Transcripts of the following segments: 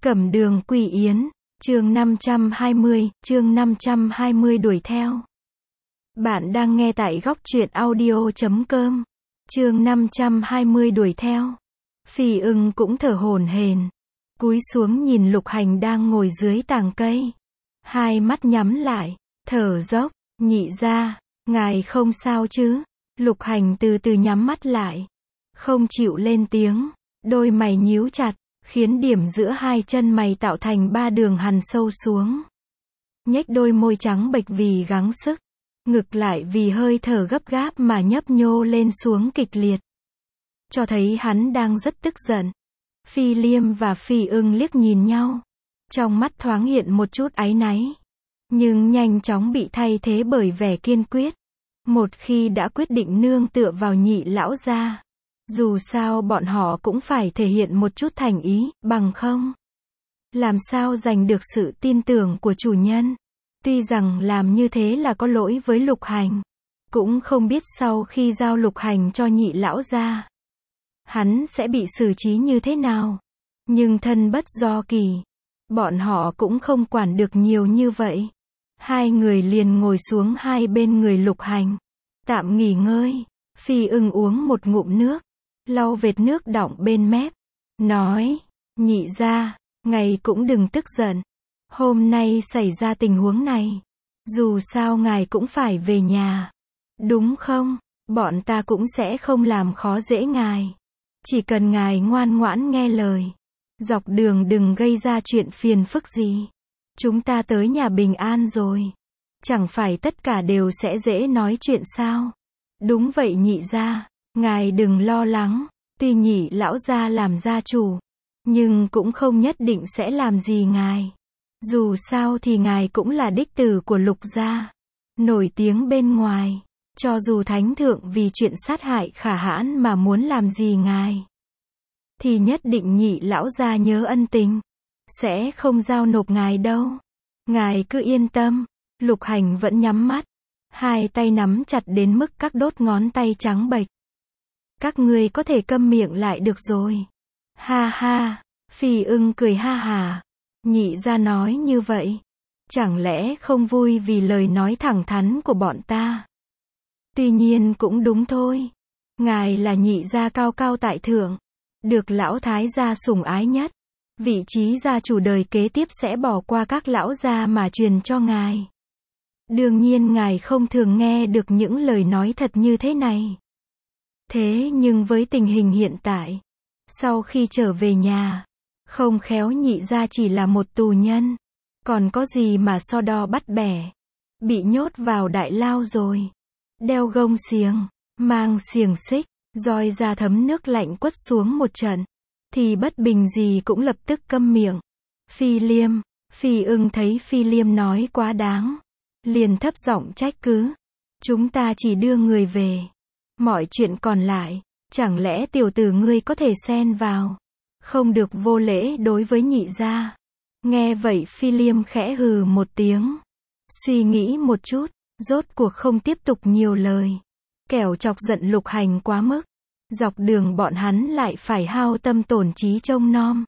Cẩm đường Quỷ Yến, chương 520 đuổi theo. Bạn đang nghe tại góc truyện audio.com. Chương 520 đuổi theo. Phi Ưng cũng thở hổn hển, cúi xuống nhìn Lục Hành đang ngồi dưới tàng cây. Hai mắt nhắm lại, thở dốc, nhị gia, ngài không sao chứ? Lục Hành từ từ nhắm mắt lại, không chịu lên tiếng, đôi mày nhíu chặt, khiến điểm giữa hai chân mày tạo thành ba đường hằn sâu xuống. Nhếch đôi môi trắng bệch vì gắng sức, ngực lại vì hơi thở gấp gáp mà nhấp nhô lên xuống kịch liệt, cho thấy hắn đang rất tức giận. Phi Liêm và Phi Ưng liếc nhìn nhau, trong mắt thoáng hiện một chút áy náy, nhưng nhanh chóng bị thay thế bởi vẻ kiên quyết. Một khi đã quyết định nương tựa vào nhị lão gia, dù sao bọn họ cũng phải thể hiện một chút thành ý, bằng không làm sao giành được sự tin tưởng của chủ nhân. Tuy rằng làm như thế là có lỗi với Lục Hành, cũng không biết sau khi giao Lục Hành cho nhị lão gia, hắn sẽ bị xử trí như thế nào. Nhưng thân bất do kỳ, bọn họ cũng không quản được nhiều như vậy. Hai người liền ngồi xuống hai bên người Lục Hành, tạm nghỉ ngơi. Phi Ưng uống một ngụm nước, lau vệt nước đọng bên mép, nói, nhị gia, ngài cũng đừng tức giận. Hôm nay xảy ra tình huống này, dù sao ngài cũng phải về nhà, đúng không? Bọn ta cũng sẽ không làm khó dễ ngài, chỉ cần ngài ngoan ngoãn nghe lời, dọc đường đừng gây ra chuyện phiền phức gì. Chúng ta tới nhà bình an rồi, chẳng phải tất cả đều sẽ dễ nói chuyện sao? Đúng vậy nhị gia, ngài đừng lo lắng, tuy nhị lão gia làm gia chủ, nhưng cũng không nhất định sẽ làm gì ngài. Dù sao thì ngài cũng là đích tử của Lục gia, nổi tiếng bên ngoài. Cho dù thánh thượng vì chuyện sát hại Khả Hãn mà muốn làm gì ngài, thì nhất định nhị lão gia nhớ ân tình, sẽ không giao nộp ngài đâu. Ngài cứ yên tâm. Lục Hành vẫn nhắm mắt, hai tay nắm chặt đến mức các đốt ngón tay trắng bệch. Các ngươi có thể câm miệng lại được rồi. Ha ha, Phi Ưng cười ha hà. Nhị gia nói như vậy, chẳng lẽ không vui vì lời nói thẳng thắn của bọn ta? Tuy nhiên cũng đúng thôi. Ngài là nhị gia cao cao tại thượng, được lão thái gia sủng ái nhất. Vị trí gia chủ đời kế tiếp sẽ bỏ qua các lão gia mà truyền cho ngài. Đương nhiên ngài không thường nghe được những lời nói thật như thế này. Thế nhưng với tình hình hiện tại, sau khi trở về nhà, không khéo nhị gia chỉ là một tù nhân, còn có gì mà so đo bắt bẻ. Bị nhốt vào đại lao rồi, đeo gông xiềng, mang xiềng xích, roi ra thấm nước lạnh quất xuống một trận, thì bất bình gì cũng lập tức câm miệng. Phi Liêm, Phi Ưng thấy Phi Liêm nói quá đáng, liền thấp giọng trách cứ. Chúng ta chỉ đưa người về, mọi chuyện còn lại, chẳng lẽ tiểu tử ngươi có thể xen vào? Không được vô lễ đối với nhị gia. Nghe vậy Phi Liêm khẽ hừ một tiếng, suy nghĩ một chút, rốt cuộc không tiếp tục nhiều lời, kẻo chọc giận Lục Hành quá mức. Dọc đường bọn hắn lại phải hao tâm tổn trí trông nom.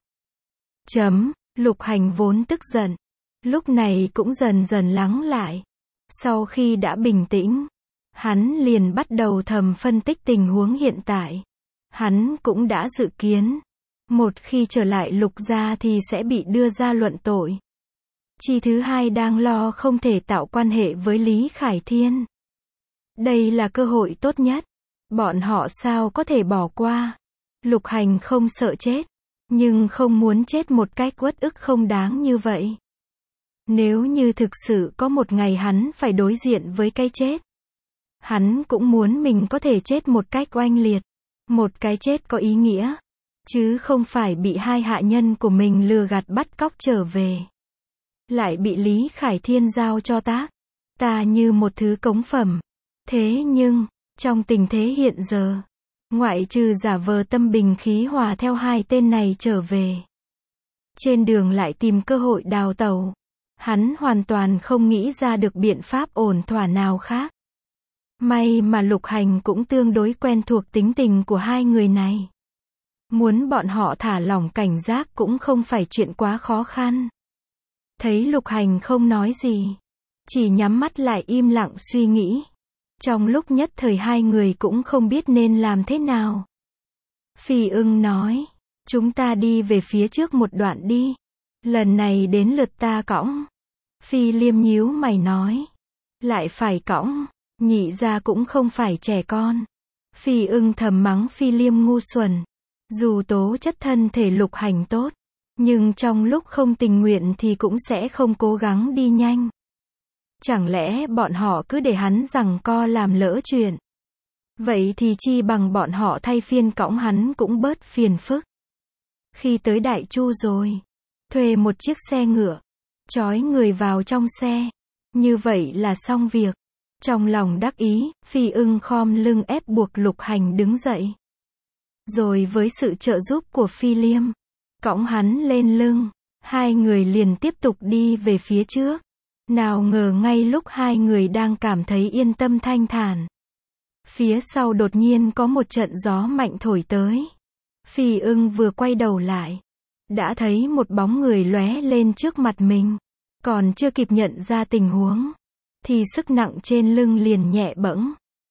Lục Hành vốn tức giận, lúc này cũng dần dần lắng lại. Sau khi đã bình tĩnh, hắn liền bắt đầu thầm phân tích tình huống hiện tại. Hắn cũng đã dự kiến, một khi trở lại Lục gia thì sẽ bị đưa ra luận tội. Chi thứ hai đang lo không thể tạo quan hệ với Lý Khải Thiên. Đây là cơ hội tốt nhất, bọn họ sao có thể bỏ qua. Lục Hành không sợ chết, nhưng không muốn chết một cách uất ức không đáng như vậy. Nếu như thực sự có một ngày hắn phải đối diện với cái chết, hắn cũng muốn mình có thể chết một cách oanh liệt, một cái chết có ý nghĩa, chứ không phải bị hai hạ nhân của mình lừa gạt bắt cóc trở về, lại bị Lý Khải Thiên giao cho ta như một thứ cống phẩm. Thế nhưng, trong tình thế hiện giờ, ngoại trừ giả vờ tâm bình khí hòa theo hai tên này trở về, trên đường lại tìm cơ hội đào tẩu, hắn hoàn toàn không nghĩ ra được biện pháp ổn thỏa nào khác. May mà Lục Hành cũng tương đối quen thuộc tính tình của hai người này. Muốn bọn họ thả lỏng cảnh giác cũng không phải chuyện quá khó khăn. Thấy Lục Hành không nói gì, chỉ nhắm mắt lại im lặng suy nghĩ. Trong lúc nhất thời hai người cũng không biết nên làm thế nào. Phi Ưng nói, chúng ta đi về phía trước một đoạn đi. Lần này đến lượt ta cõng. Phi Liêm nhíu mày nói, lại phải cõng, nhị gia cũng không phải trẻ con. Phi Ưng thầm mắng Phi Liêm ngu xuẩn. Dù tố chất thân thể Lục Hành tốt, nhưng trong lúc không tình nguyện thì cũng sẽ không cố gắng đi nhanh. Chẳng lẽ bọn họ cứ để hắn giằng co làm lỡ chuyện? Vậy thì chi bằng bọn họ thay phiên cõng hắn cũng bớt phiền phức. Khi tới Đại Chu rồi, thuê một chiếc xe ngựa, trói người vào trong xe. Như vậy là xong việc. Trong lòng đắc ý, Phi Ưng khom lưng ép buộc Lục Hành đứng dậy. Rồi với sự trợ giúp của Phi Liêm, cõng hắn lên lưng, hai người liền tiếp tục đi về phía trước. Nào ngờ ngay lúc hai người đang cảm thấy yên tâm thanh thản, phía sau đột nhiên có một trận gió mạnh thổi tới. Phi Ưng vừa quay đầu lại, đã thấy một bóng người lóe lên trước mặt mình. Còn chưa kịp nhận ra tình huống, thì sức nặng trên lưng liền nhẹ bẫng.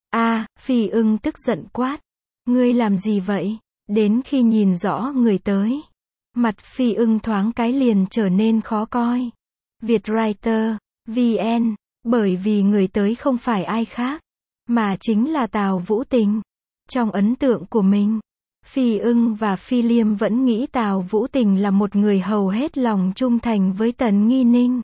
Phi Ưng tức giận quát. Ngươi làm gì vậy? Đến khi nhìn rõ người tới, mặt Phi Ưng thoáng cái liền trở nên khó coi. Vietwriter, VN, bởi vì người tới không phải ai khác, mà chính là Tào Vũ Tình. Trong ấn tượng của mình, Phi Ưng và Phi Liêm vẫn nghĩ Tào Vũ Tình là một người hầu hết lòng trung thành với Tần Nghi Ninh.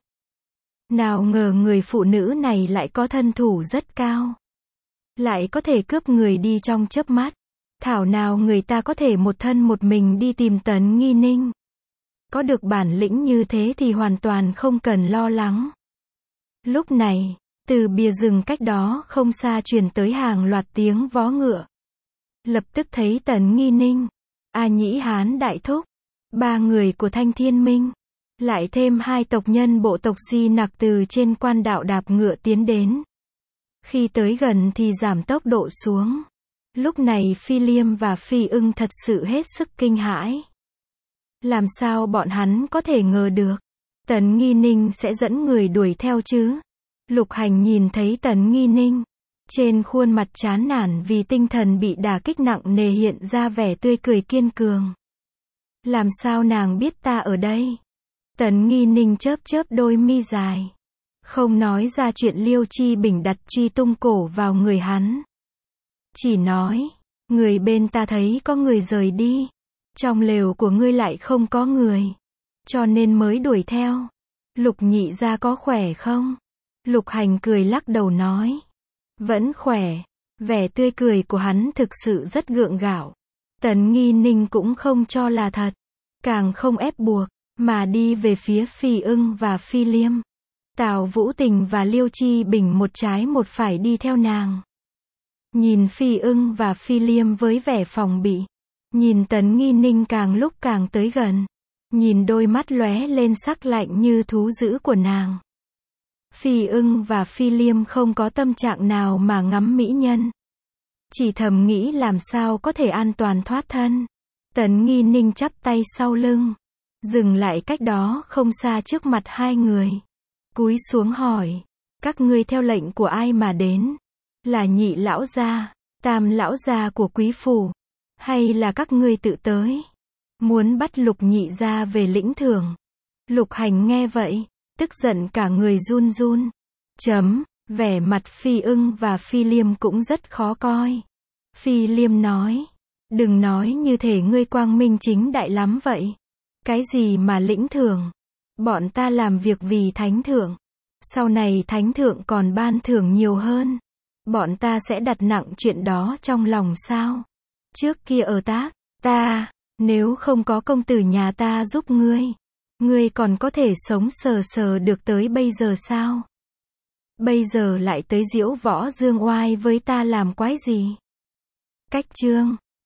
Nào ngờ người phụ nữ này lại có thân thủ rất cao, lại có thể cướp người đi trong chớp mắt. Thảo nào người ta có thể một thân một mình đi tìm Tần Nghi Ninh. Có được bản lĩnh như thế thì hoàn toàn không cần lo lắng. Lúc này, từ bìa rừng cách đó không xa truyền tới hàng loạt tiếng vó ngựa. Lập tức thấy Tần Nghi Ninh, A Nhĩ Hán Đại Thúc, ba người của Thanh Thiên Minh, lại thêm hai tộc nhân bộ tộc Di Nặc từ trên quan đạo đạp ngựa tiến đến. Khi tới gần thì giảm tốc độ xuống. Lúc này Phi Liêm và Phi Ưng thật sự hết sức kinh hãi. Làm sao bọn hắn có thể ngờ được Tần Nghi Ninh sẽ dẫn người đuổi theo chứ? Lục Hành nhìn thấy Tần Nghi Ninh, trên khuôn mặt chán nản vì tinh thần bị đả kích nặng nề hiện ra vẻ tươi cười kiên cường. Làm sao nàng biết ta ở đây? Tần Nghi Ninh chớp chớp đôi mi dài, không nói ra chuyện Liêu Chi Bình đặt truy tung cổ vào người hắn. Chỉ nói, người bên ta thấy có người rời đi, trong lều của ngươi lại không có người, cho nên mới đuổi theo. Lục nhị gia có khỏe không? Lục Hành cười lắc đầu nói, vẫn khỏe. Vẻ tươi cười của hắn thực sự rất gượng gạo. Tần Nghi Ninh cũng không cho là thật, càng không ép buộc, mà đi về phía Phi Ưng và Phi Liêm. Tào Vũ Tình và Liêu Chi Bình một trái một phải đi theo nàng. Nhìn Phi Ưng và Phi Liêm với vẻ phòng bị, nhìn Tần Nghi Ninh càng lúc càng tới gần, nhìn đôi mắt lóe lên sắc lạnh như thú dữ của nàng. Phi Ưng và Phi Liêm không có tâm trạng nào mà ngắm mỹ nhân, chỉ thầm nghĩ làm sao có thể an toàn thoát thân. Tần Nghi Ninh chắp tay sau lưng, dừng lại cách đó không xa trước mặt hai người, cúi xuống hỏi, các ngươi theo lệnh của ai mà đến? Là Nhị lão gia, Tam lão gia của quý phủ, hay là các ngươi tự tới, muốn bắt Lục nhị gia về lĩnh thưởng? Lục Hành nghe vậy, tức giận cả người run run. Vẻ mặt Phi Ưng và Phi Liêm cũng rất khó coi. Phi Liêm nói, đừng nói như thể ngươi quang minh chính đại lắm vậy. Cái gì mà lĩnh thưởng? Bọn ta làm việc vì thánh thượng, sau này thánh thượng còn ban thưởng nhiều hơn, bọn ta sẽ đặt nặng chuyện đó trong lòng sao? Trước kia ở ta, nếu không có công tử nhà ta giúp ngươi còn có thể sống sờ sờ được tới bây giờ sao? Bây giờ lại tới diễu võ dương oai với ta làm quái gì? Cách chương